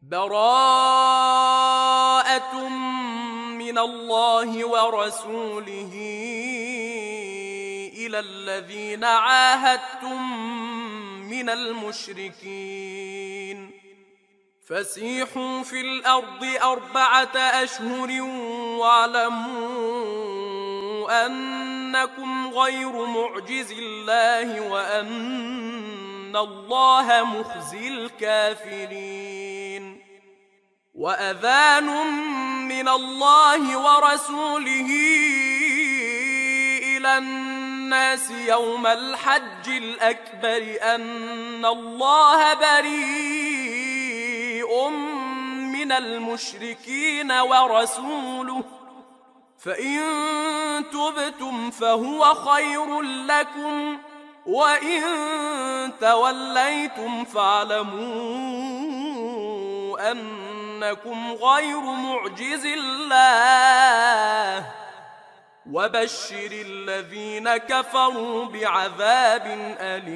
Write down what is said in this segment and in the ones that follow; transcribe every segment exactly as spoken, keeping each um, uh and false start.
براءة من الله ورسوله إلى الذين عاهدتم من المشركين فسيحوا في الأرض أربعة أشهر واعلموا أنكم غير معجز الله وأن الله مخزي الكافرين وأذان من الله ورسوله إلى الناس يوم الحج الأكبر أن الله بريء من المشركين ورسوله فإن تبتم فهو خير لكم وإن توليتم فاعلموا أنكم غير معجز الله وبشر الذين كفروا بعذاب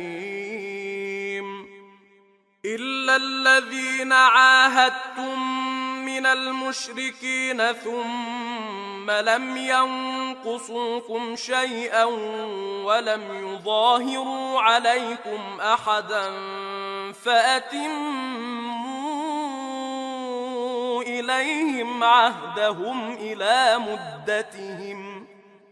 أليم إلا الذين عاهدتم من المشركين ثم لم ينقصوكم شيئا ولم يظاهروا عليكم أحدا فأتموا إليهم عهدهم إلى مدتهم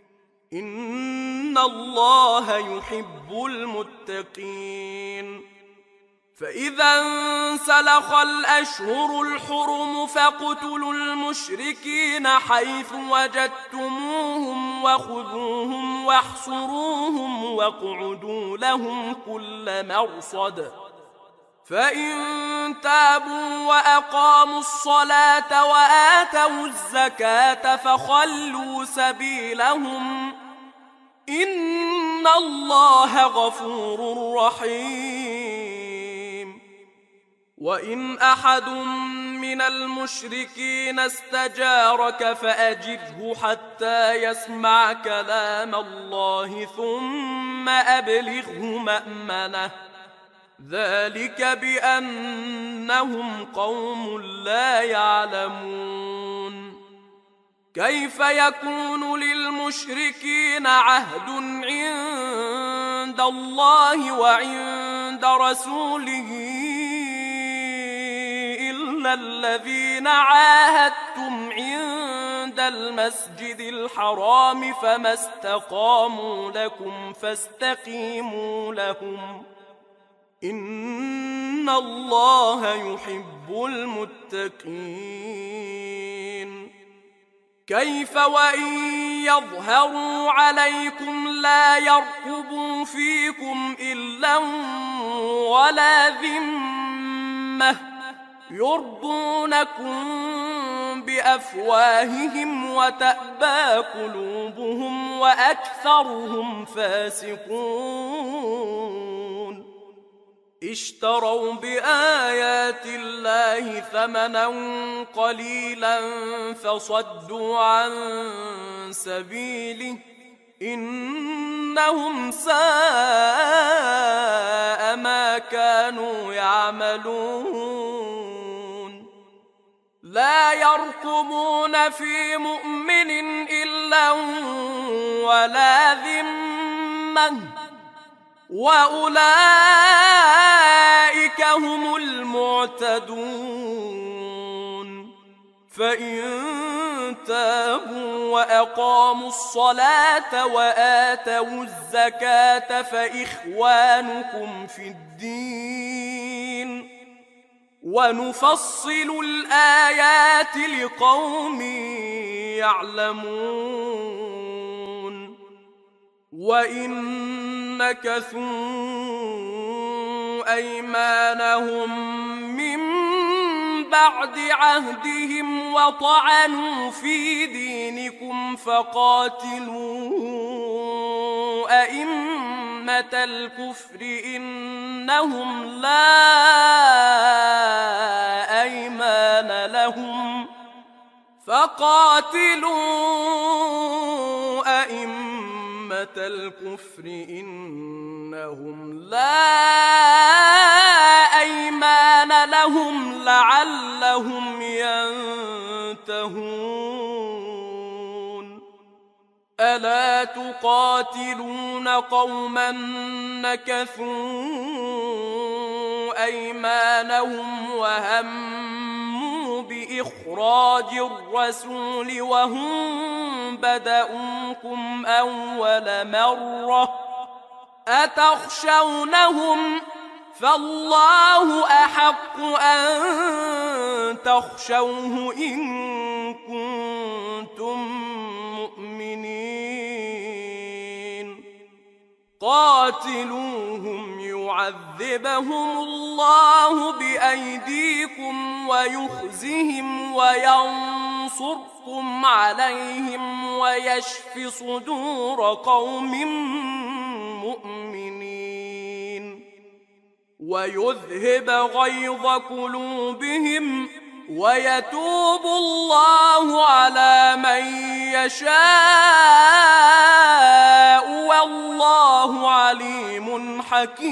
إن الله يحب المتقين فإذا انسلخ الأشهر الحرم فاقتلوا المشركين حيث وجدتموهم وخذوهم واحصروهم واقعدوا لهم كل مرصد فإن تابوا وأقاموا الصلاة وآتوا الزكاة فخلوا سبيلهم إن الله غفور رحيم وإن أحد من المشركين استجارك فأجره حتى يسمع كلام الله ثم أبلغه مأمنه ذلك بأنهم قوم لا يعلمون كيف يكون للمشركين عهد عند الله وعند رسوله إلا الذين عاهدتم عند المسجد الحرام فما استقاموا لكم فاستقيموا لهم إن الله يحب المتقين كيف وإن يظهروا عليكم لا يرقبوا فيكم إلا ولا ذمة يرضونكم بأفواههم وتأبى قلوبهم وأكثرهم فاسقون اشتروا بآيات الله ثمنا قليلا فصدوا عن سبيله إنهم ساء ما كانوا يعملون لا يرقبون في مؤمن إلا ولا ذمة وأولئك هم المعتدون فإن تابوا وأقاموا الصلاة وآتوا الزكاة فإخوانكم في الدين ونفصل الآيات لقوم يعلمون وإن نكثوا أيمانهم من بعد عهدهم وطعنوا في دينكم فقاتلوا أئمة الكفر إنهم لا أيمان لهم فقاتلوا أئمة الكفر إنهم لا أيمان لهم لعلهم لعلهم ينتهون ألا تقاتلون قوما نكثوا أيمانهم وهموا بإخراج الرسول وهم بدؤوكم أول مرة أتخشونهم فالله أحق أن تخشوه إن كنتم مؤمنين قاتلوهم يعذبهم الله بأيديكم ويخزهم وينصركم عليهم ويشف صدور قوم مؤمنين ويذهب غيظ قلوبهم ويتوب الله على من يشاء والله عليم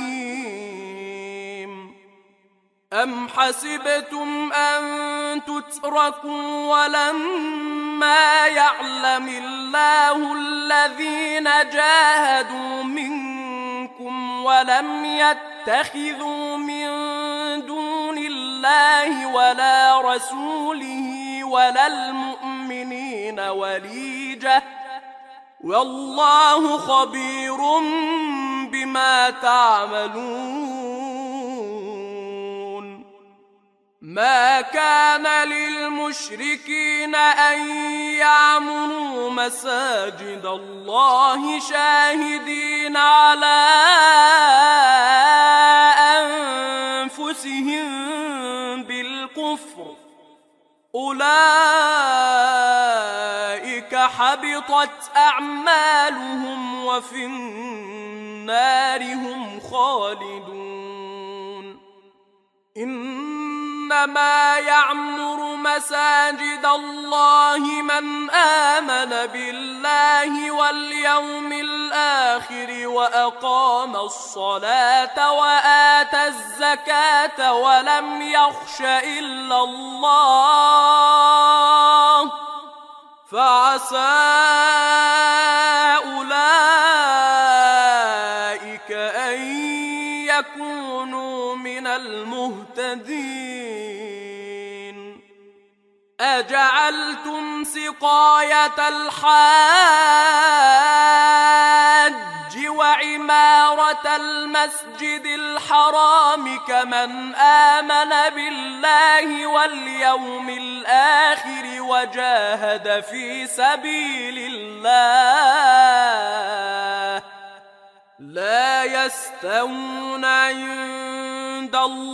حكيم أم حسبتم أن تتركوا ولما يعلم الله الذين جاهدوا منكم ولم يتخذوا من دون الله ولا رسوله ولا المؤمنين وليجة والله خبير بما تعملون ما كان للمشركين أن يعمروا مساجد الله شاهدين على أنفسهم بالكفر أولئك حبطت أعمالهم وفي النار هم خالدون إنما يعمر مساجد الله من آمن بالله واليوم الآخر وأقام الصلاة وآتى الزكاة ولم يخش إلا الله فعسى أولئك أن يكونوا من المهتدين أجعلتم سقاية الحاج وعمارة المسجد الحرام كمن آمن بالله واليوم الآخر وجاهد في سبيل الله لا يستوون عند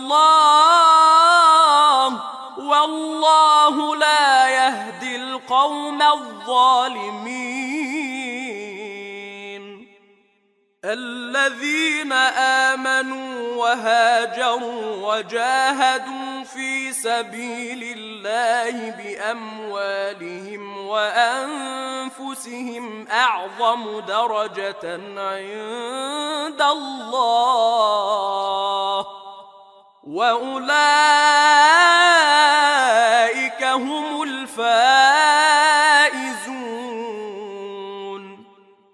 الله والله لا يهدي القوم الظالمين الذين آمنوا وهاجروا وجاهدوا في سبيل الله بأموالهم وأنفسهم أعظم درجة عند الله وأولئك هم الفائزون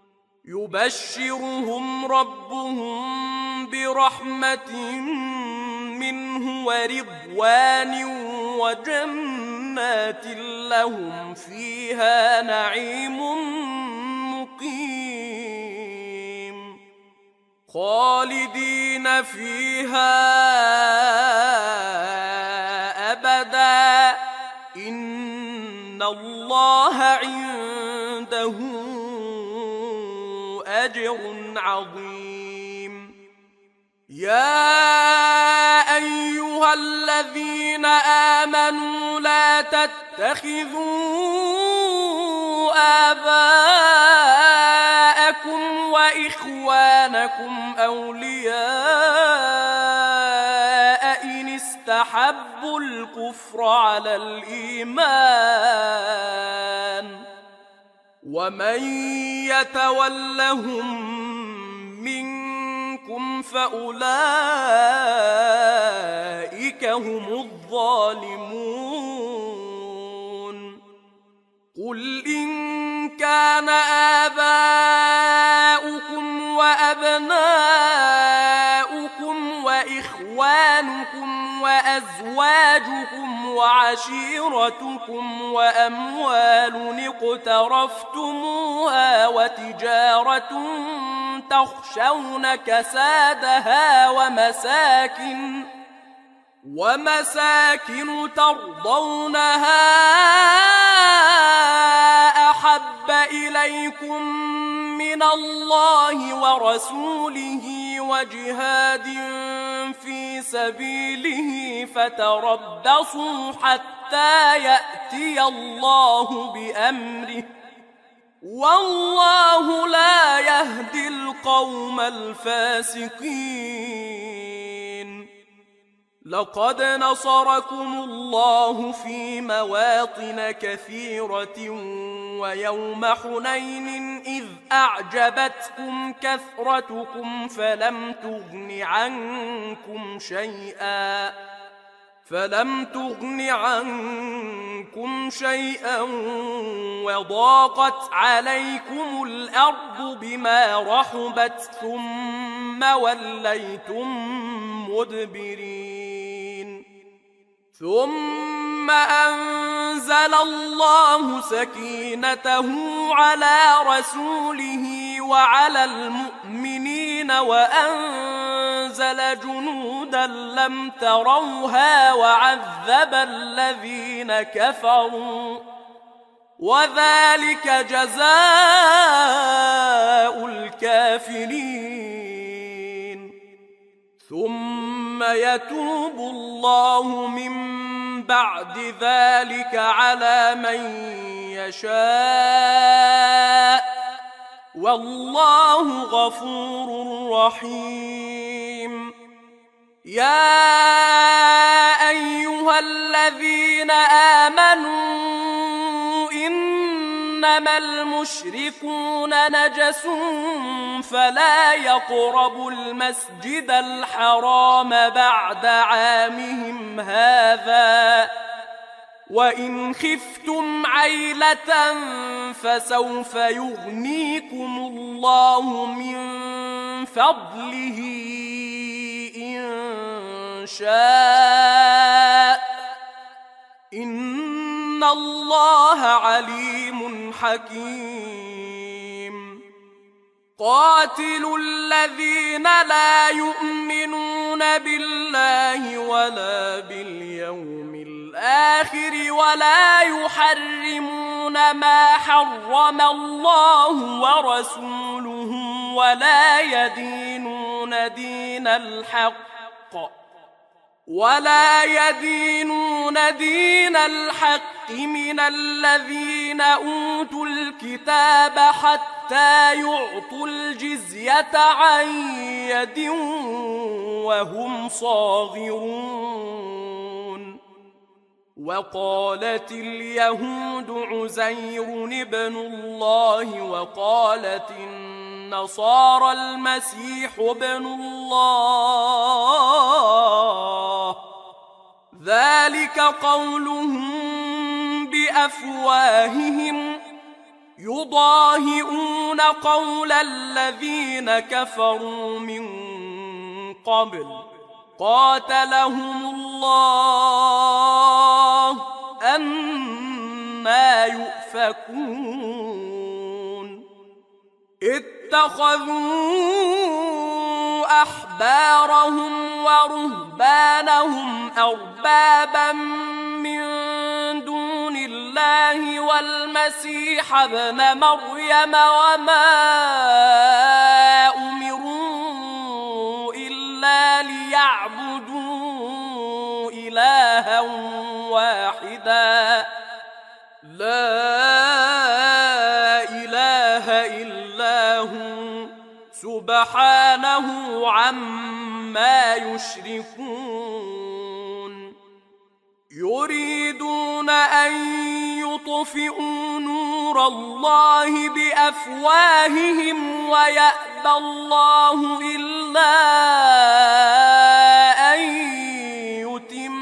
يبشرهم ربهم برحمة منه ورضوان وجنات لهم فيها نعيم مقيم خالدين فيها أبدا إن الله عنده أجر عظيم يا أيها الذين آمنوا لا تتخذوا آباءكم وإخوانكم أولياء إن استحبوا الكفر على الإيمان ومن يتولهم منكم فأولئك أولئك هم الظالمون. قل إن كان آباؤكم وأبناؤكم وإخوانكم وأزواجكم وعشيرتكم وأموال اقترفتموها وتجارة تخشون كسادها ومساكن ومساكن ترضونها أحب إليكم من الله ورسوله وجهاد في سبيله فتربصوا حتى يأتي الله بأمره والله لا يهدي القوم الفاسقين. لقد نصركم الله في مواطن كثيرة ويوم حنين إذ أعجبتكم كثرتكم فلم تغن عنكم شيئا فلم تغن عنكم شيئا وضاقت عليكم الأرض بما رحبت ثم وليتم مدبرين. ثم أنزل الله سكينته على رسوله وعلى المؤمنين وأنزل جنودا لم تروها وعذب الذين كفروا وذلك جزاء الكافرين. ثم يتوب الله من بعد ذلك على من يشاء والله غفور رحيم. يا أيها الذين آمنوا إنما المشركون نجس فلا يقربوا المسجد الحرام بعد عامهم هذا وإن خفتم عيلة فسوف يغنيكم الله من فضله إن شاء إن الله عليم حكيم. قاتلوا الذين لا يؤمنون بالله ولا باليوم الآخر ولا يحرمون ما حرم الله ورسوله ولا يدينون دين الحق ولا يدينون دين الحق من الذين أوتوا الكتاب حتى يعطوا الجزية عن يد وهم صاغرون. وقالت اليهود عزير ابن الله وقالت النصارى المسيح ابن الله ذلك قولهم بأفواههم يضاهئون قول الذين كفروا من قبل قاتلهم الله أنى يؤفكون. اتخذوا أحبارهم ورهبانهم أربابا من دون الله والمسيح ابن مريم وما أمروا إلا ليعبدوا إلها واحدا لا إله إلا هو سبحانه عما يشركون. يريدون أن يطفئوا نور الله بأفواههم ويأبى الله إلا أن يتم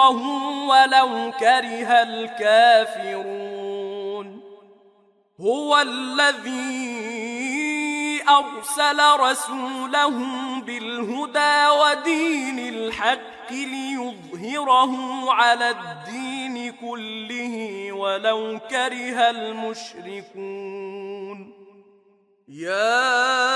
ليظهره ولو كره الكافرون. هو الذي أرسل رسوله بالهدى ودين الحق ليظهره على الدين كله ولو كره المشركون. يا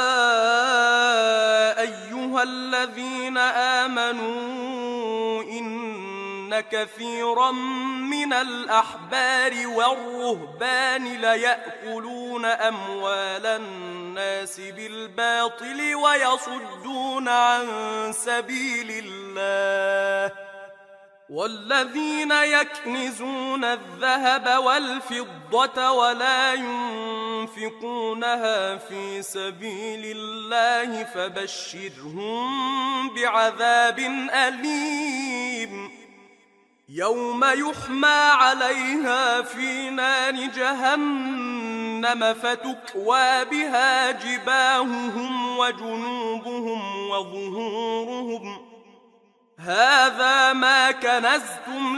أيها الذين آمنوا إن كثيرا من الأحبار والرهبان ليأكلون أموال الناس بالباطل ويصدون عن سبيل الله، والذين يكنزون الذهب والفضة ولا ينفقونها في سبيل الله فبشرهم بعذاب أليم يوم يحمى عليها في نار جهنم فتكوى بها جباههم وجنوبهم وظهورهم هذا ما كنزتم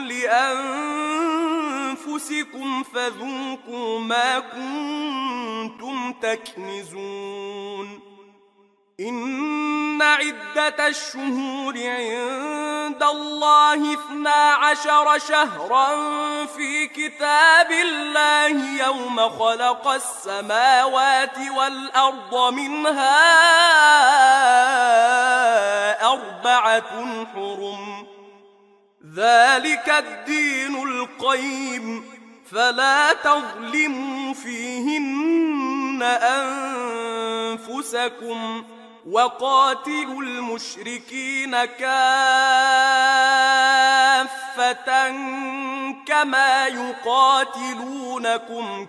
لأنفسكم فذوقوا ما كنتم تكنزون. إن عدة الشهور عند الله اثنا عشر شهرا في كتاب الله يوم خلق السماوات والأرض منها أربعة حرم ذلك الدين القيم فلا تظلموا فيهن أنفسكم وقاتلوا المشركين كافة كما يقاتلونكم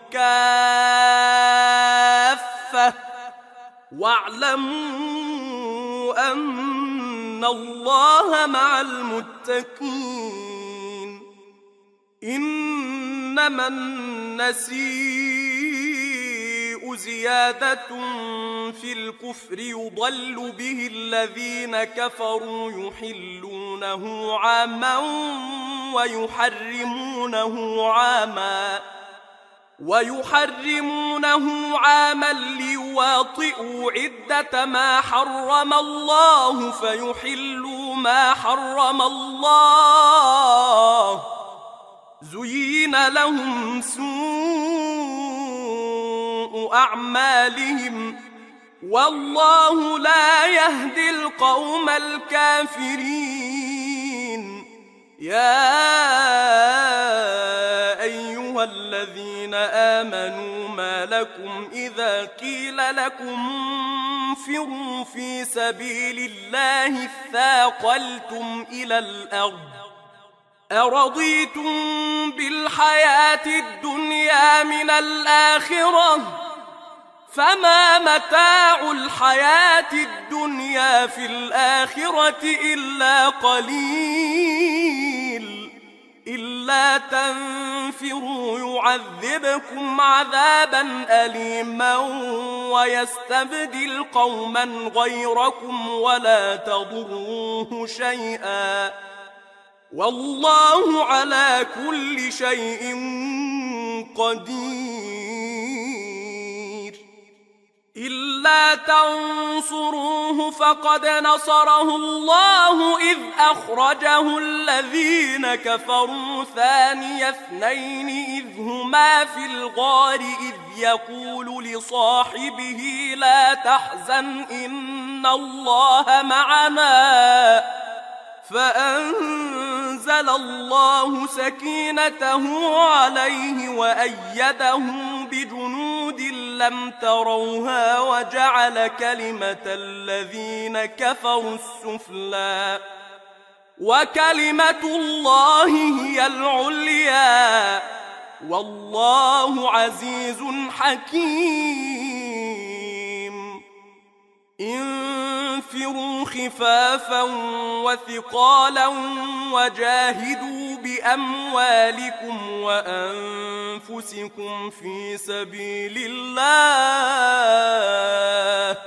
كافة واعلموا أن الله مع المتقين. إنما النسيء زيادة في الكفر يضل به الذين كفروا يحلونه عاما ويحرمونه عاما ويحرمونه عاما ليواطئوا عدة ما حرم الله فيحلوا ما حرم الله. زين لهم سوء أعمالهم والله لا يهدي القوم الكافرين. يا أيها الذين آمنوا ما لكم إذا قيل لكم انفروا في سبيل الله اثاقلتم إلى الأرض أرضيتم بالحياة الدنيا من الآخرة فما متاع الحياة الدنيا في الآخرة إلا قليل إلا تنفروا يعذبكم عذابا أليما ويستبدل قوما غيركم ولا تضروه شيئا والله على كل شيء قدير. إلا تنصروه فقد نصره الله إذ أخرجه الذين كفروا ثاني اثنين إذ هما في الغار إذ يقول لصاحبه لا تحزن إن الله معنا فأنزل الله سكينته عليه وأيده بجنود لم تروها وجعل كلمة الذين كفروا السفلى وكلمة الله هي العليا والله عزيز حكيم. انفروا خفافا وثقالا وجاهدوا بأموالكم وأنفسكم في سبيل الله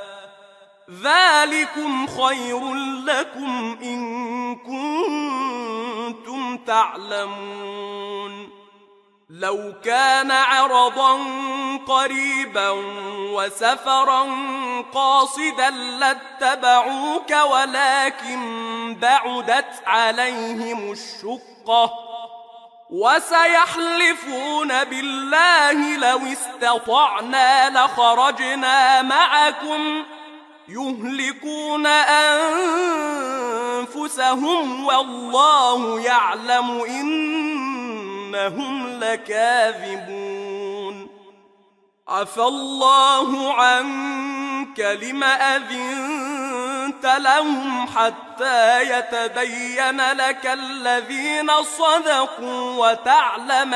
ذلكم خير لكم إن كنتم تعلمون لو كان عرضا قريبا وسفرا قاصدا لاتبعوك ولكن بعدت عليهم الشقة وسيحلفون بالله لو استطعنا لخرجنا معكم يهلكون أنفسهم والله يعلم إنهم لكاذبون عفى الله عنك لم أذنت لهم حتى يتبين لك الذين صدقوا وتعلم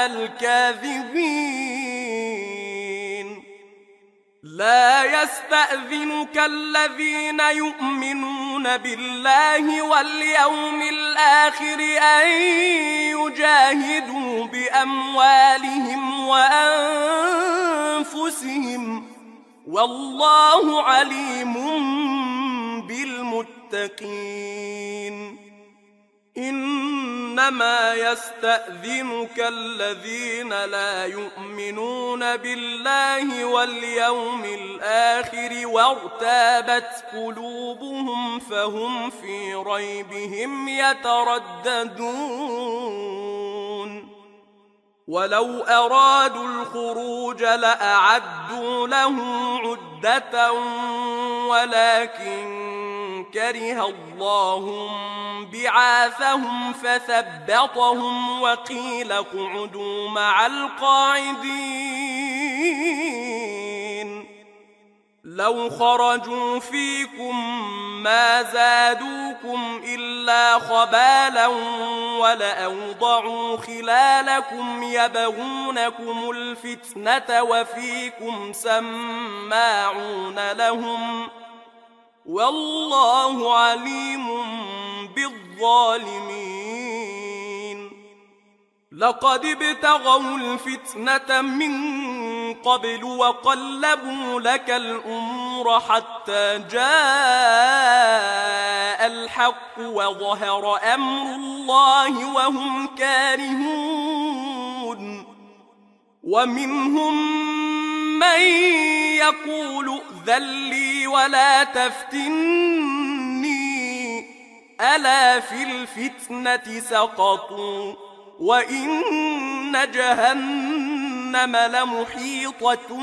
الكاذبين لا يستأذنك الذين يؤمنون بالله واليوم الآخر أن يجاهدوا بأموالهم وأنفسهم والله عليم بالمتقين إنما يستأذنك الذين لا يؤمنون بالله واليوم الآخر وارتابت قلوبهم فهم في ريبهم يترددون ولو أرادوا الخروج لأعدوا له عدة ولكن كره الله بعاثهم فثبطهم وقيل اقعدوا مع القاعدين لو خرجوا فيكم ما زادوكم إلا خبالا ولأوضعوا خلالكم يبغونكم الفتنة وفيكم سماعون لهم والله عليم بالظالمين لقد ابتغوا الفتنة من قبل وقلبوا لك الأمور حتى جاء الحق وظهر أمر الله وهم كارهون ومنهم من يقول ائذن لي ولا تفتني ألا في الفتنة سقطوا وإن جهنم لمحيطة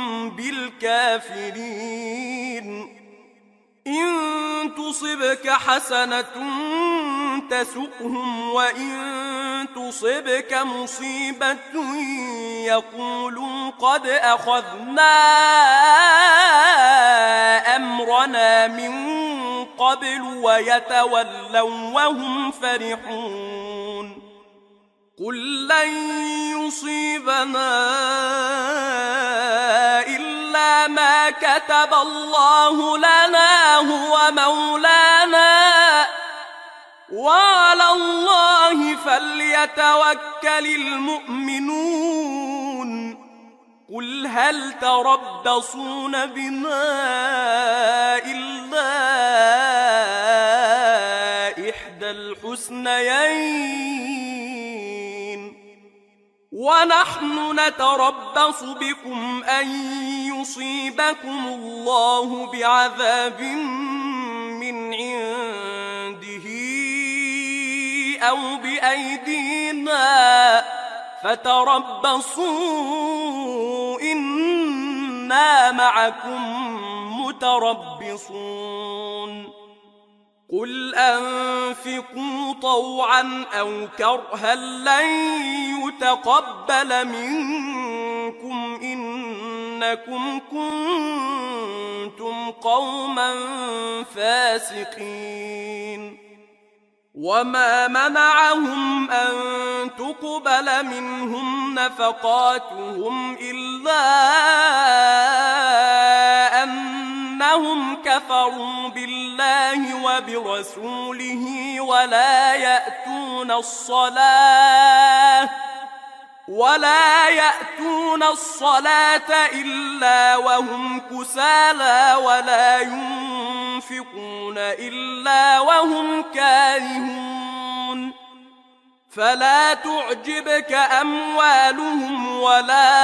بالكافرين إن تصبك حسنة تسؤهم وإن تصبك مصيبة يقولوا قد أخذنا أمرنا من قبل ويتولوا وهم فرحون قل لن يصيبنا إلا ما كتب الله لنا هو مولانا وعلى الله فليتوكل المؤمنون قل هل تربصون بنا إلا إحدى الحسنيين ونحن نتربص بكم أن يصيبكم الله بعذاب من عنده أو بأيدينا فتربصوا إنا معكم متربصون قل أنفقوا طوعا أو كرها لن يتقبل منكم إنكم كنتم قوما فاسقين وما منعهم أن تقبل منهم نفقاتهم إلا أنهم كفروا بالله وبرسوله ولا يأتون الصلاة ولا يأتون الصلاة إلا وهم كسالى ولا ينفقون إلا وهم كارهون فلا تعجبك أموالهم ولا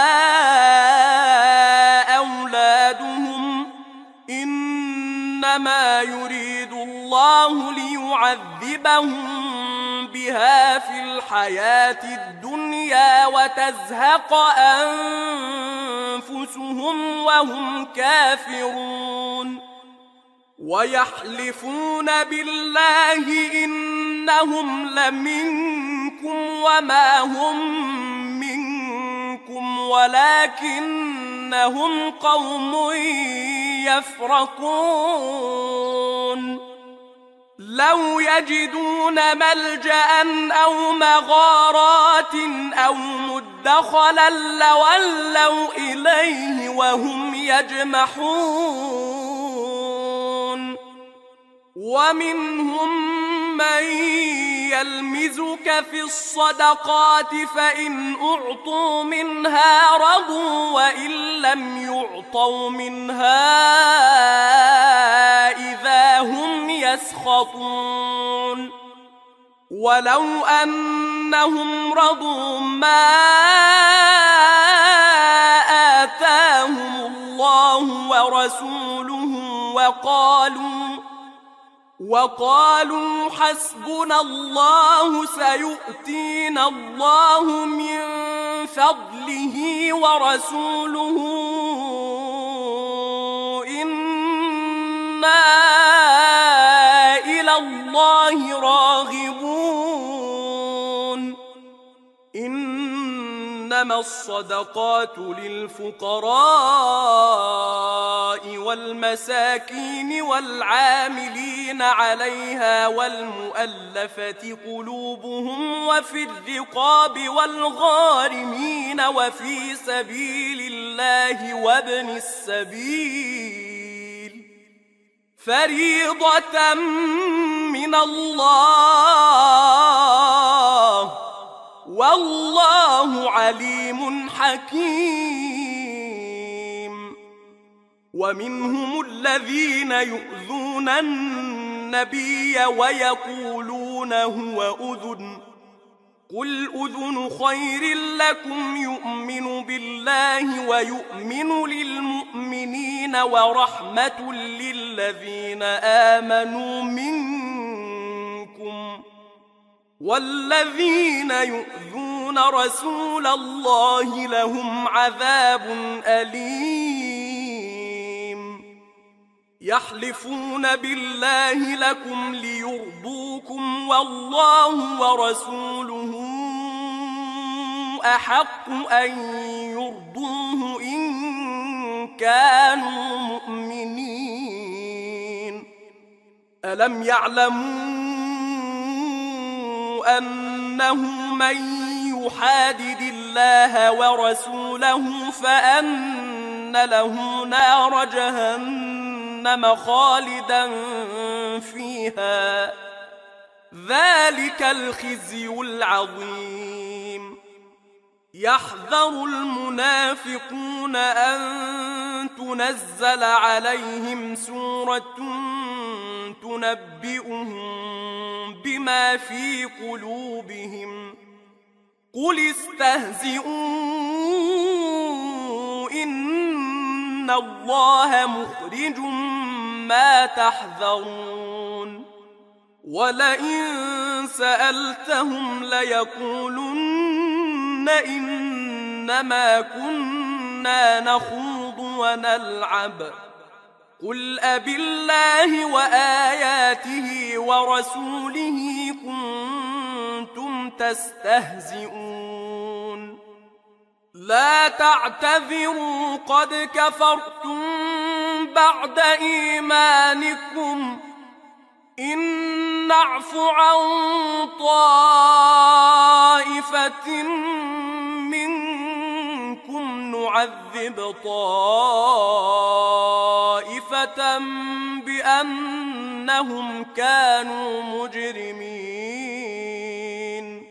أولادهم، إنما يريد الله ليعذبهم بها في الحياة الدنيا وتزهق أنفسهم وهم كافرون. ويحلفون بالله إنهم لمنكم وما هم منكم ولكنهم قوم يفرقون. لو يجدون ملجأ أو مغارات أو مدخلا لولوا إليه وهم يجمحون. ومنهم من يلمزك في الصدقات فإن أعطوا منها رضوا وإن لم يعطوا منها إذا هم يسخطون. ولو أنهم رضوا ما آتاهم الله ورسوله وقالوا وقالوا حسبنا الله سيؤتينا الله من فضله ورسوله إنا إلى الله راغبون. إنما الصدقات للفقراء والمساكين والعاملين عليها والمؤلفة قلوبهم وفي الرقاب والغارمين وفي سبيل الله وابن السبيل فريضة من الله والله عليم حكيم. ومنهم الذين يؤذون النبي ويقولون هو أذن قل أذن خير لكم يؤمن بالله ويؤمن للمؤمنين ورحمة للذين آمنوا منكم والذين يؤذون رسول الله لهم عذاب أليم. يحلفون بالله لكم ليرضوكم والله ورسوله أحق أن يرضوه إن كانوا مؤمنين. ألم يعلموا أنه من يحادد الله ورسوله فأن له نار جهنم خالدا فيها ذلك الخزي العظيم. يحذر المنافقون أن تنزل عليهم سورة تنبئهم بما في قلوبهم قل استهزئوا إن الله مخرج ما تحذرون. ولئن سألتهم ليقولن إنما كنا نخوض ونلعب قل أبالله وآياته ورسوله كنتم تستهزئون. لا تعتذروا قد كفرتم بعد إيمانكم إن نعف عن طائفة منكم نعذب طائفة بأنهم كانوا مجرمين.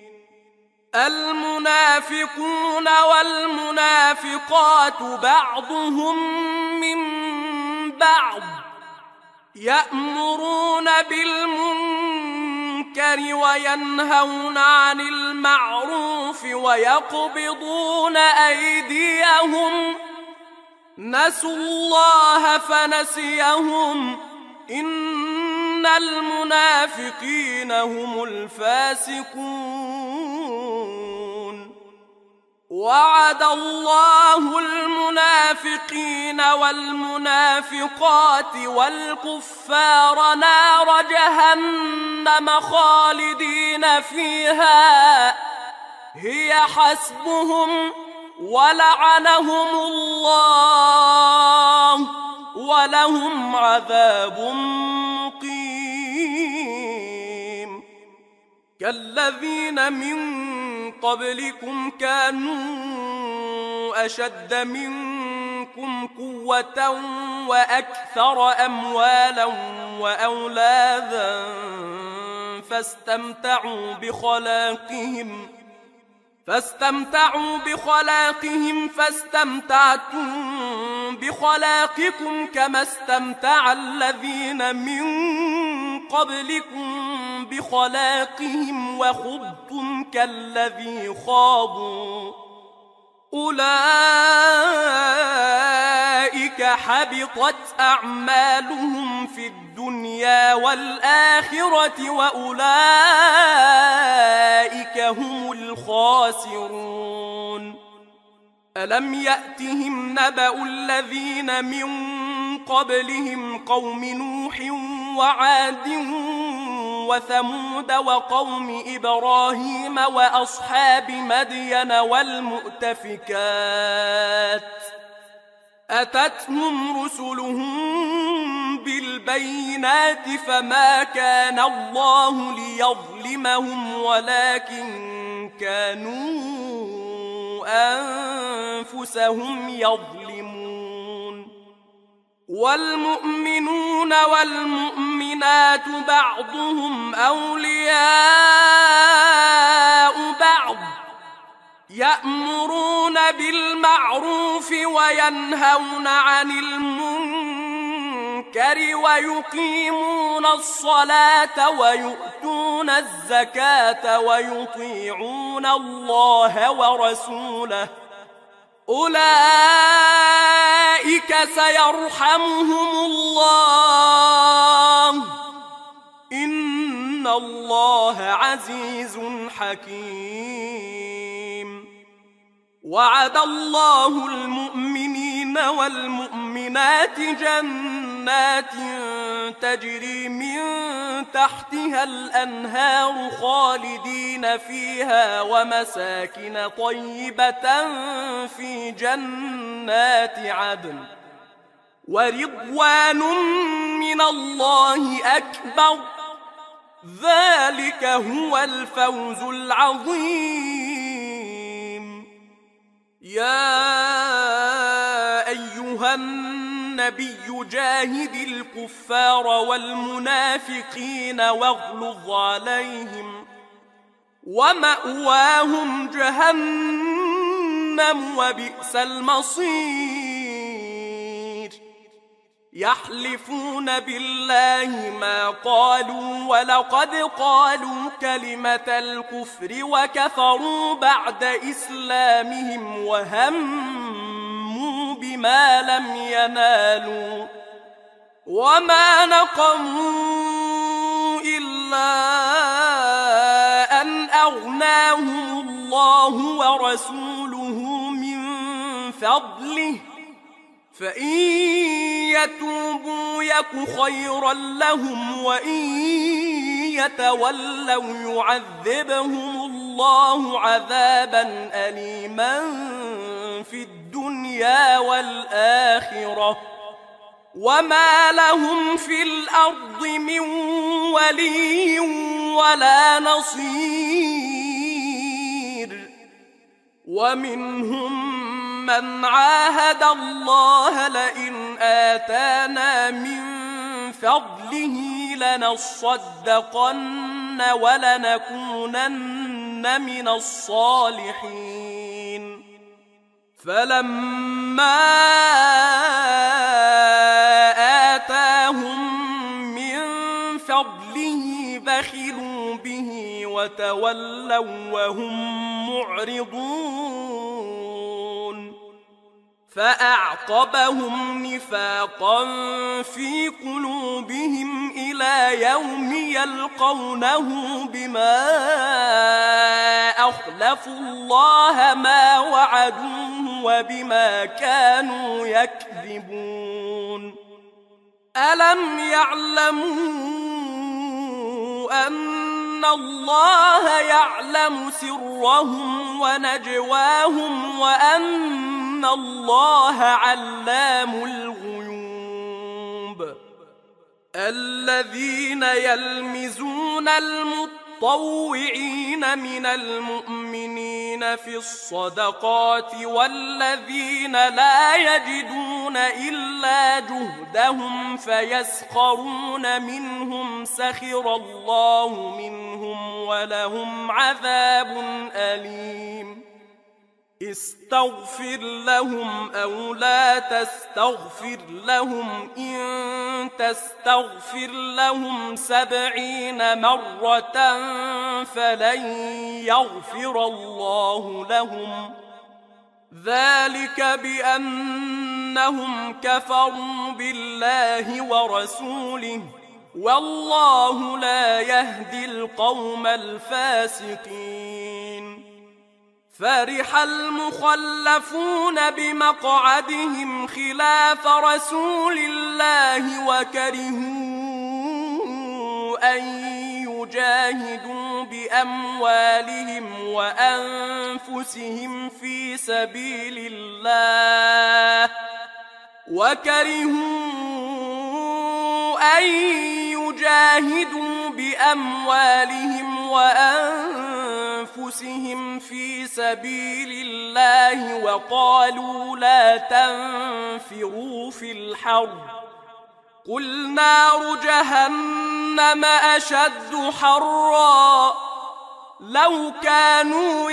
المنافقون والمنافقات بعضهم من بعض يأمرون بالمنكر وينهون عن المعروف ويقبضون أيديهم نسوا الله فنسيهم إن المنافقين هم الفاسقون وعد الله المنافقين والمنافقات والكفار نار جهنم خالدين فيها هي حسبهم ولعنهم الله ولهم عذاب مقيم كالذين من قبلكم كانوا أشد منكم قوة وأكثر أموالا وأولادا فاستمتعوا بخلاقهم فاستمتعوا بخلاقهم فاستمتعتم بخلاقكم كما استمتع الذين من قبلكم بخلاقهم وخضتم كالذي خاضوا أولئك حبطت أعمالهم في الدنيا والآخرة وأولئك هم الخاسرون ألم يأتهم نبأ الذين من قبلهم قوم نوح وعاد وثمود وقوم إبراهيم وأصحاب مدين والمؤتفكات أتتهم رسلهم بالبينات فما كان الله ليظلمهم ولكن كانوا أنفسهم يظلمون والمؤمنون والمؤمنات بعضهم أولياء بعض يأمرون بالمعروف وينهون عن المنكر ويقيمون الصلاة ويؤتون الزكاة ويطيعون الله ورسوله أولئك سيرحمهم الله إن الله عزيز حكيم وعد الله المؤمنين والمؤمنات جنات تجري من تحتها الأنهار خالدين فيها ومساكن طيبة في جنات عدن ورضوان من الله أكبر ذلك هو الفوز العظيم يا أيها النبي جاهد الكفار والمنافقين واغلظ عليهم ومأواهم جهنم وبئس المصير يحلفون بالله ما قالوا ولقد قالوا كلمة الكفر وكفروا بعد إسلامهم وهموا بما لم ينالوا وما نقموا إلا أن أغناهم الله ورسوله من فضله فإن يتوبوا يك خيرا لهم وإن يتولوا يعذبهم الله عذابا أليما في الدنيا والآخرة وما لهم في الأرض من ولي ولا نصير ومنهم من عاهد الله لئن آتانا من فضله لنصدقن ولنكونن من الصالحين فلما آتاهم من فضله بخلوا به وتولوا وهم معرضون فأعقبهم نفاقا في قلوبهم إلى يوم يلقونه بما أخلفوا الله ما وعدوه وبما كانوا يكذبون ألم يعلموا أن الله يعلم سرهم ونجواهم وأن الله علام الغيوب الذين يلمزون المطوعين من المؤمنين في الصدقات والذين لا يجدون إلا جهدهم فيسخرون منهم سخر الله منهم ولهم عذاب أليم استغفر لهم أو لا تستغفر لهم إن تستغفر لهم سبعين مرة فلن يغفر الله لهم ذلك بأنهم كفروا بالله ورسوله والله لا يهدي القوم الفاسقين فرح المخلفون بمقعدهم خلاف رسول الله وكرهوا أن يجاهدوا بأموالهم وأنفسهم في سبيل الله وكرهوا أن يجاهدوا بأموالهم وأنفسهم في سبيل الله وقالوا لا تنفروا في الحر قل نار جهنم أشد حرا لو كانوا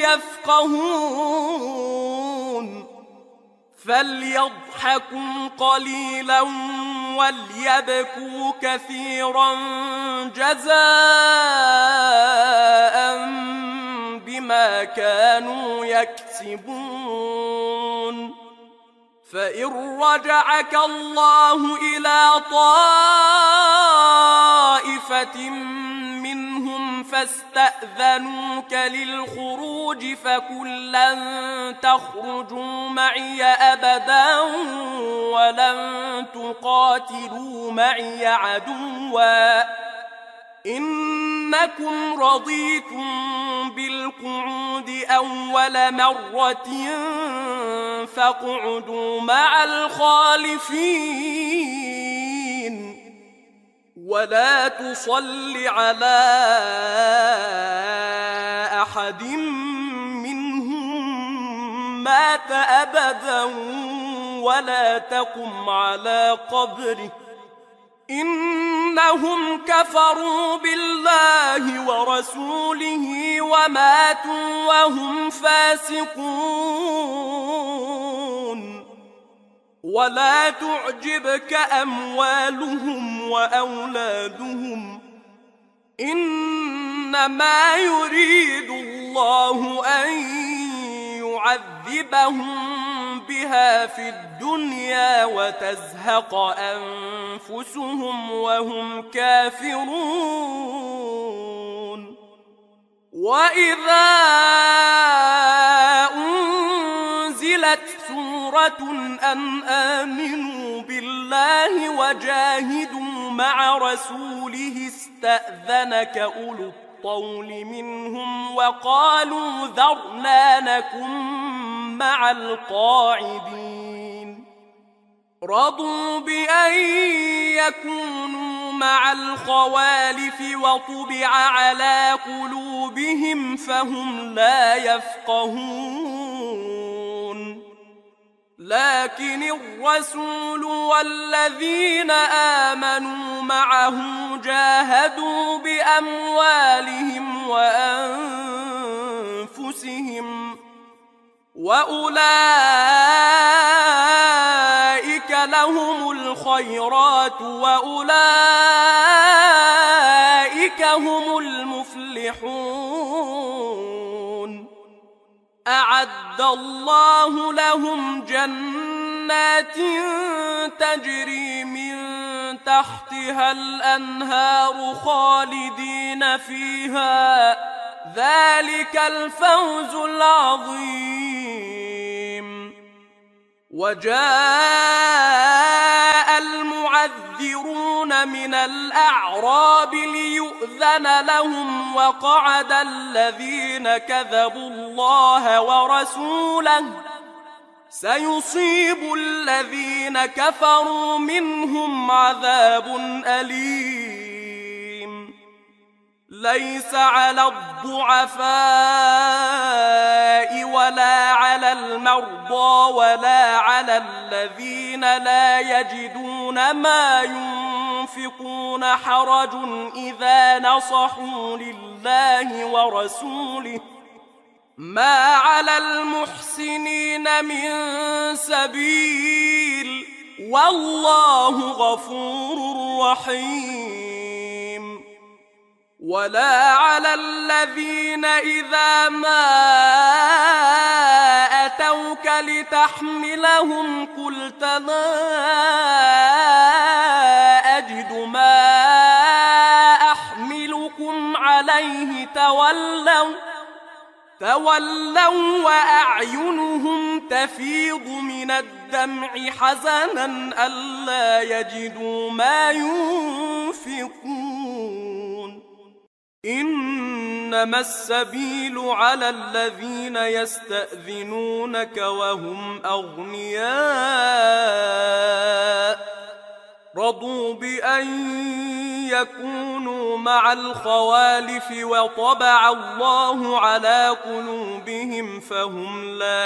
يفقهون فليضحكوا قليلا وليبكوا كثيرا جزاء بما كانوا يكسبون فإن رجعك الله إلى طائفة منهم فاستأذنوك للخروج فقل لن تخرجوا معي أبدا ولن تقاتلوا معي عدوا إنكم رضيتم بالقعود أول مرة فاقعدوا مع الخالفين ولا تصل على أحد منهم مات أبدا ولا تقم على قبره إنهم كفروا بالله ورسوله وماتوا وهم فاسقون ولا تعجبك أموالهم وأولادهم إنما يريد الله أن يعذبهم بها في الدنيا وتزهق أنفسهم وهم كافرون وإذا أنزلت سورة أن آمنوا بالله وجاهدوا مع رسوله استأذنك أولو الطول منهم وقالوا ذرنا نكن مع القاعدين رضوا بأن يكونوا مع الخوالف وطبع على قلوبهم فهم لا يفقهون لكن الرسول والذين آمنوا معه جاهدوا بأموالهم وأنفسهم وأولئك لهم الخيرات وأولئك هم المفلحون أعد الله لهم جنات تجري من تحتها الأنهار خالدين فيها، ذلك الفوز العظيم. وجاء المعذرون من الأعراب ليؤذن لهم، وقعد الذين كذبوا الله ورسوله، سيصيب الذين كفروا منهم عذاب أليم. ليس على الضعفاء ولا على المرضى ولا على الذين لا يجدون ما ينفقون حرج إذا نصحوا لله ورسوله، ما على المحسنين من سبيل، والله غفور رحيم. ولا على الذين إذا ما أتوك لتحملهم قلت لا أجد ما أحملكم عليه تولوا تولوا وأعينهم تفيض من الدمع حزنا ألا يجدوا ما ينفقون. إنما السبيل على الذين يستأذنونك وهم أغنياء رضوا بأن يكونوا مع الخوالف وطبع الله على قلوبهم فهم لا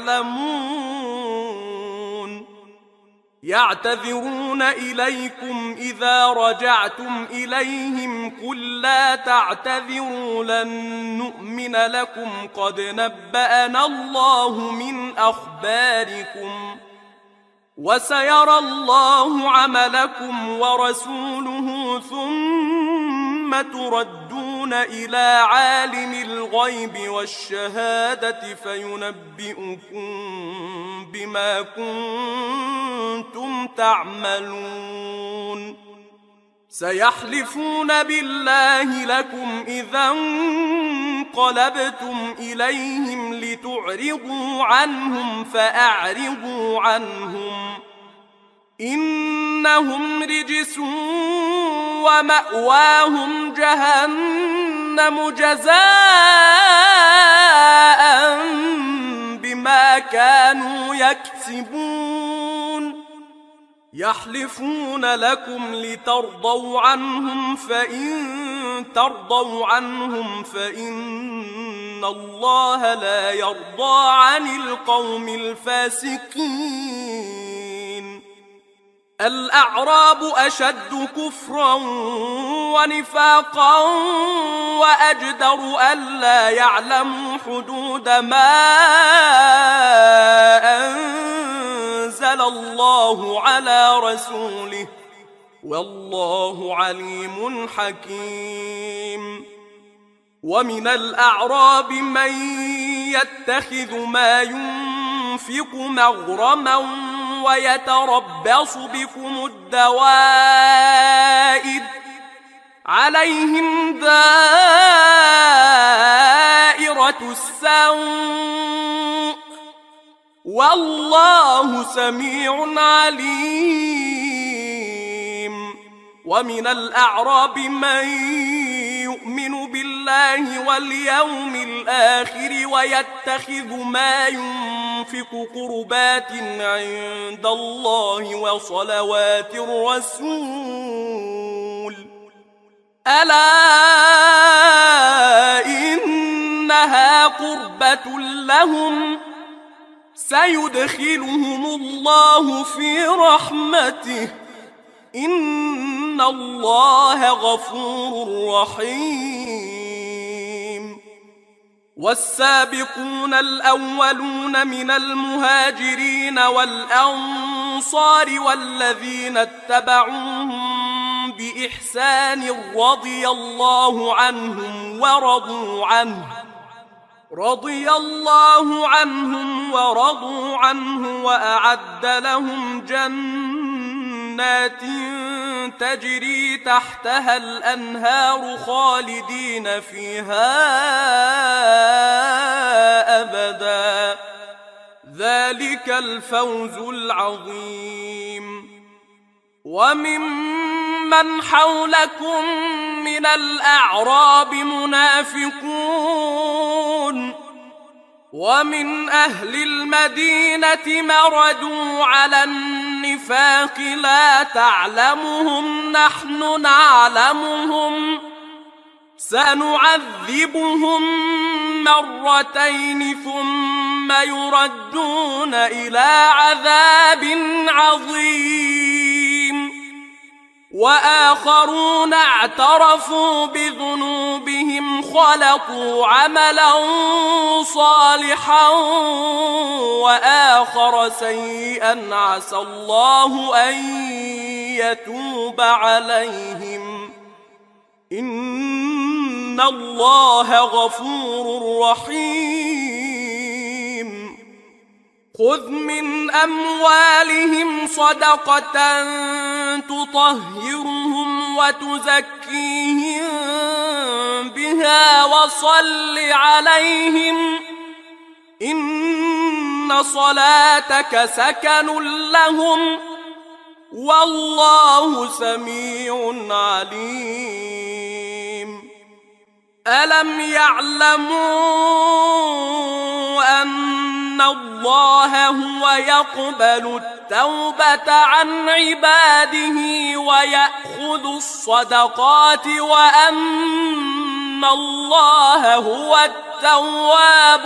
يعلمون. يعتذرون إليكم إذا رجعتم إليهم قل لا تعتذروا لن نؤمن لكم قد نبأنا الله من أخباركم وسيرى الله عملكم ورسوله ثم تردون إلى عالم الغيب والشهادة فينبئكم بما كنتم تعملون. سيحلفون بالله لكم إذا انقلبتم إليهم لتعرضوا عنهم فأعرضوا عنهم إنهم رجس ومأواهم جهنم جزاء بما كانوا يكسبون. يحلفون لكم لترضوا عنهم فإن ترضوا عنهم فإن الله لا يرضى عن القوم الفاسقين. الأعراب أشد كفرا ونفاقا وأجدر ألا يعلموا حدود ما أنزل الله على رسوله والله عليم حكيم. ومن الأعراب من يتخذ ما ينفق مغرما ويتربص بكم الدوائر عليهم دائرة السوء والله سميع عليم. ومن الأعراب من يؤمن بالله واليوم الآخر ويتخذ ما ينفق قربات عند الله وصلوات الرسول ألا إنها قربة لهم سيدخلهم الله في رحمته إن الله غفور رحيم. والسابقون الأولون من المهاجرين والأنصار والذين اتبعوهم بإحسان رضي الله عنهم ورضوا عنه رضي الله عنهم ورضوا عنه وأعد لهم جنات تجري تحتها الأنهار خالدين فيها أبدا، ذلك الفوز العظيم. وممن حولكم من الأعراب منافقون، ومن أهل المدينة مردوا على النفاق لا تعلمهم نحن نعلمهم، سنعذبهم مرتين ثم يردون إلى عذاب عظيم، وآخرون اعترفوا بذنوبهم خلقوا عملا صالحا وآخر سيئا عسى الله أن يتوب عليهم، إن الله غفور رحيم. خذ من أموالهم صدقة تطهرهم وتزكيهم بها وصل عليهم، إن صلاتك سكن لهم والله سميع عليم. ألم يعلموا أن الله هو يقبل التوبة عن عباده ويأخذ الصدقات وأن الله هو التواب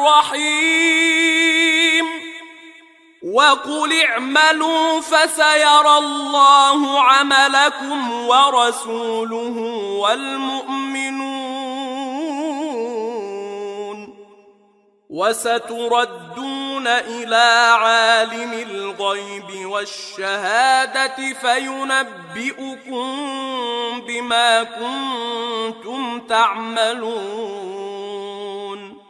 الرحيم؟ وقل اعملوا فسيرى الله عملكم ورسوله والمؤمنون، وستردون إلى عالم الغيب والشهادة فينبئكم بما كنتم تعملون.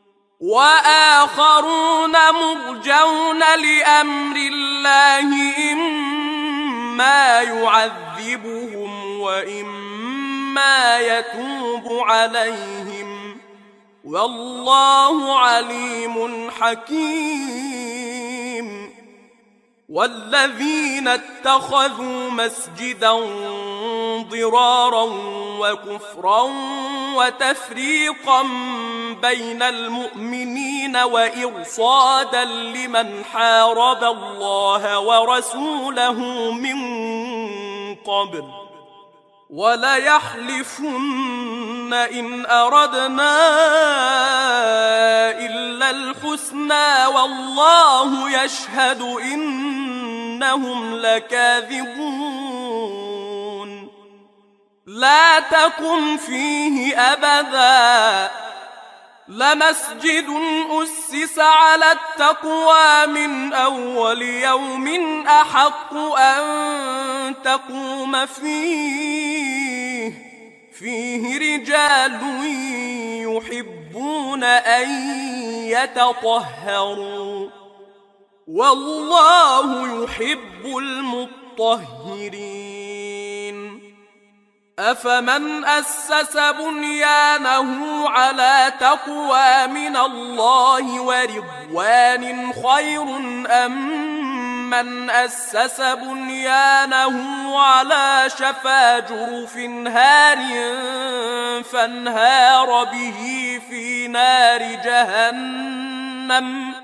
وآخرون مرجون لأمر الله إما يعذبهم وإما يتوب عليهم، والله عليم حكيم. والذين اتخذوا مسجدا ضرارا وكفرا وتفريقا بين المؤمنين وإرصادا لمن حارب الله ورسوله من قبل وليحلفن إن أردنا إلا الحسنى والله يشهد إنهم لكاذبون. لا تقم فيه أبدا، لمسجد أسس على التقوى من أول يوم أحق أن تقوم فيه، فيه رجال يحبون أن يتطهروا والله يحب المطهرين. أفمن أسس بنيانه على تقوى من الله ورضوان خير أم من أسس بنيانه على شفا جرف هار فانهار به في نار جهنم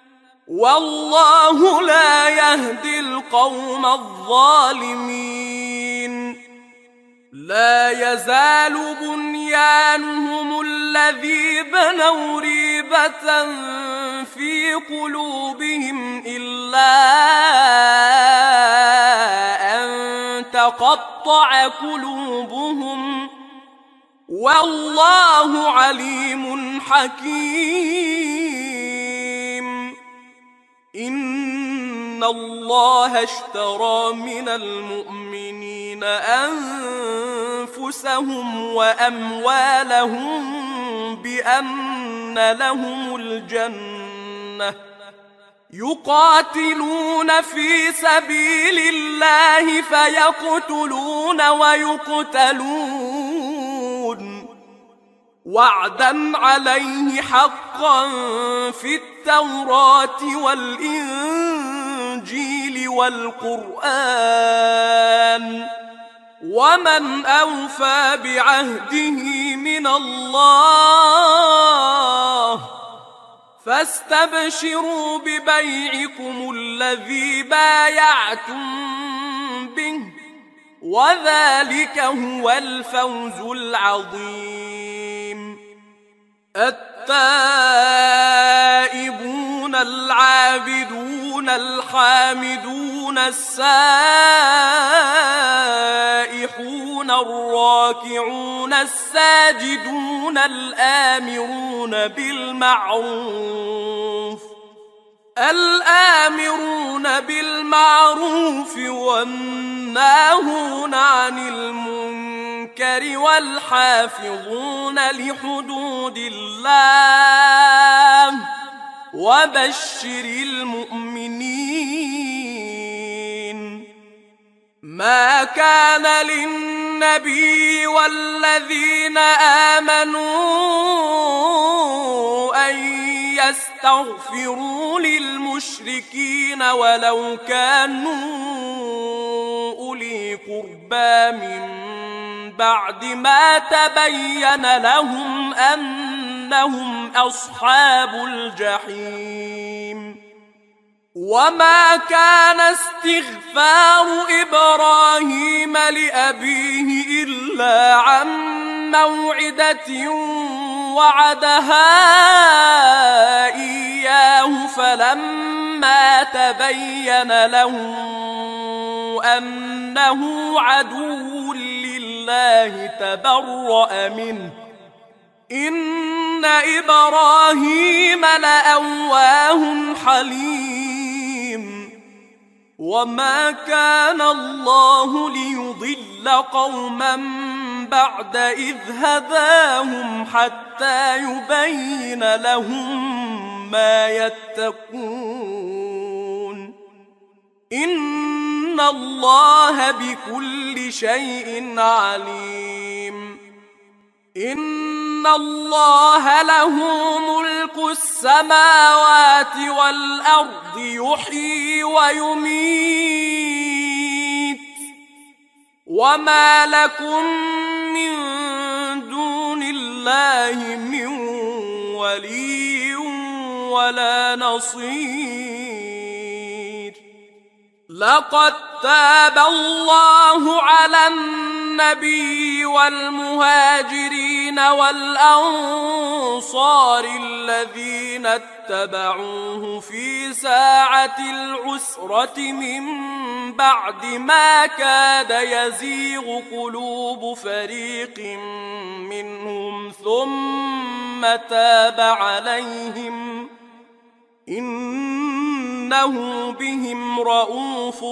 والله لا يهدي القوم الظالمين. لا يزال بنيانهم الذي بنوا ريبة في قلوبهم إلا أن تقطع قلوبهم والله عليم حكيم. إن الله اشترى من المؤمنين أنفسهم وأموالهم بأن أن لهم الجنة يقاتلون في سبيل الله فيقتلون ويقتلون وعدا عليه حقا في التوراة والإنجيل والقرآن ومن أوفى بعهده من الله فاستبشروا ببيعكم الذي بايعتم به وذلك هو الفوز العظيم. التائبون العابدون الحامدون السائحون الراكعون الساجدون الآمرون بالمعروف الآمرون بالمعروف والناهون عن المنكر والحافظون لحدود الله وبشر المؤمنين. ما كان للنبي والذين آمنوا أن يستغفروا للمشركين ولو كانوا أولي قربى من بعد ما تبين لهم أنهم أصحاب الجحيم. وما كان استغفار إبراهيم لأبيه إلا عن موعدة وعدها إياه فلما تبين له أنه عدو لله تبرأ منه إن إبراهيم لأواه حليم. وما كان الله ليضل قوما بعد إذ هداهم حتى يبين لهم ما يتقون إن الله بكل شيء عليم. إن الله له ملك السماوات والأرض يحيي ويميت وما لكم من دون الله من ولي ولا نصير. لقد تاب الله على النبي والمهاجرين والأنصار الذين اتبعوه في ساعة العسرة من بعد ما كاد يزيغ قلوب فريق منهم ثم تاب عليهم إنه بهم رءوف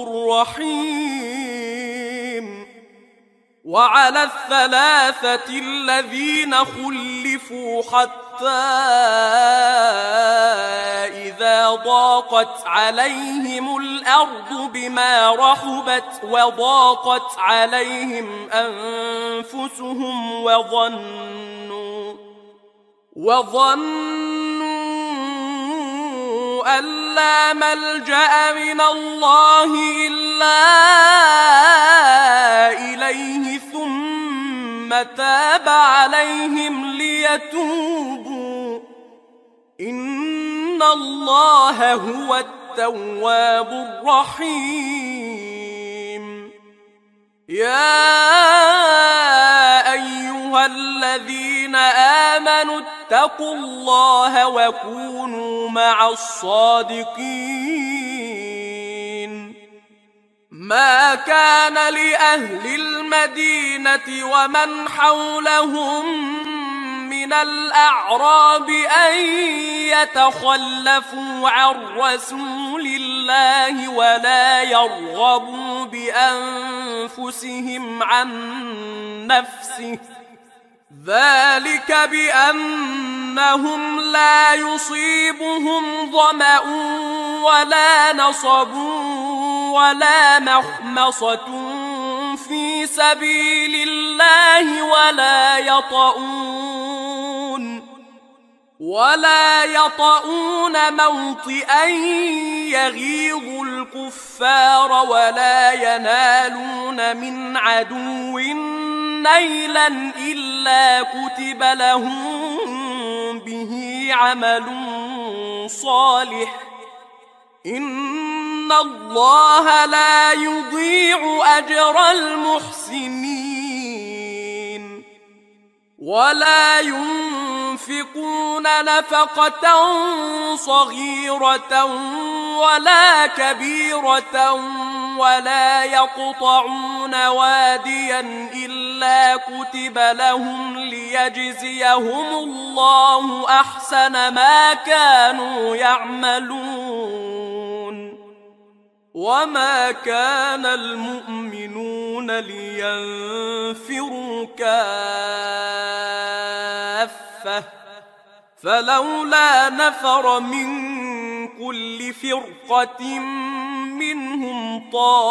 رحيم. وعلى الثلاثة الذين خلفوا حتى إذا ضاقت عليهم الأرض بما رحبت وضاقت عليهم أنفسهم وظنوا وظنوا أن لا ملجأ من الله إلا إليه ثم تاب عليهم ليتوبوا إن الله هو التواب الرحيم. يا أيها الذين آمنوا اتقوا الله وكونوا مع الصادقين. ما كان لأهل المدينة ومن حولهم من الأعراب أن يتخلفوا عن رسول الله ولا يرغبوا بأنفسهم عن نفسه ذلك بأن أنهم لا يصيبهم ظمأ ولا نصب ولا مخمصة في سبيل الله ولا يطؤون ولا يطؤون موطئا يغيظ الكفار ولا ينالون من عدو نيلا إلا كتب لهم به عمل صالح إن الله لا يضيع أجر المحسنين ولا ينفقون نفقة صغيرة ولا كبيرة ولا يقطعون واديا إلا كتب لهم ليجزيهم الله أحسن ما كانوا يعملون وما كان المؤمنون لينفروا كافة فلولا نفر من كل فرقة منهم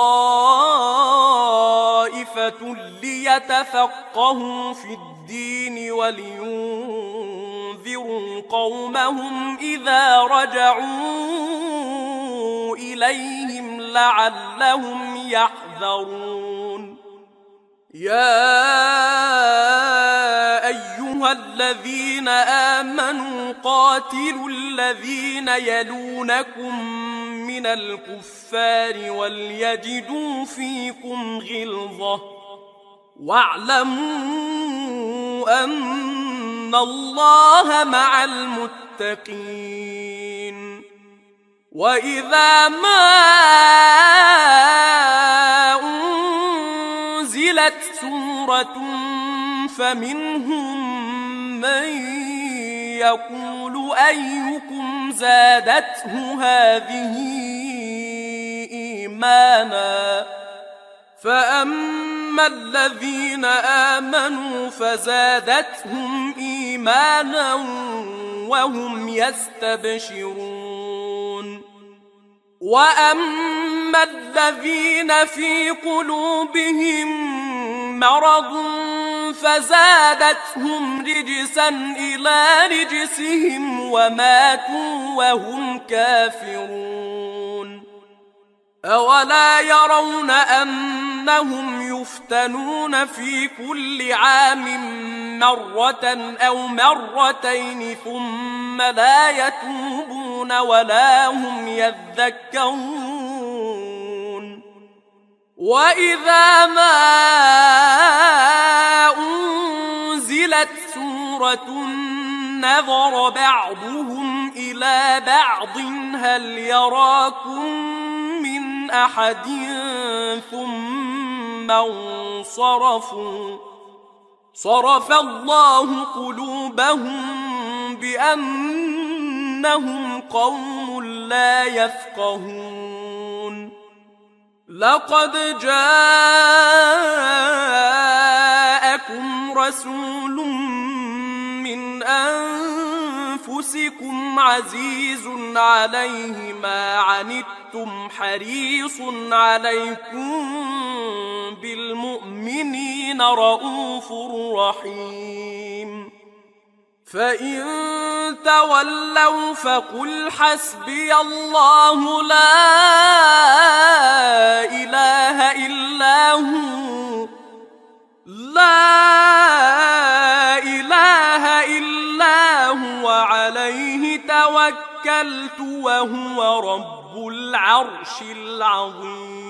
طائفة ليتفقهوا في الدين ولينذروا قومهم إذا رجعوا إليهم لعلهم يحذرون يا أيها الذين آمنوا قاتلوا الذين يلونكم من الكفار وليجدوا فيكم غلظة واعلموا أن الله مع المتقين وإذا ما أنزلت سورة فمنهم من يقول أيكم زادته هذه إيمانا فأما الذين آمنوا فزادتهم إيمانا وهم يستبشرون وأما الذين في قلوبهم مرض فزادتهم رجسا إلى رجسهم وماتوا وهم كافرون أولا يرون أنهم يفتنون في كل عام مرة أو مرتين ثم لا يتوبون ولا هم يذكرون وإذا ما أنزلت سورة نظر بعضهم إلى بعض هل يراكم من أحد ثم انصرفوا صرف الله قلوبهم بأنهم قوم لا يفقهون لقد جاءكم رسول من أنفسكم عزيز عليه ما عنتم حريص عليكم بالمؤمنين رؤوف رحيم فإن تولوا فقل حسبي الله لا إله إلا هو لا إله إلا هو عليه توكلت وهو رب العرش العظيم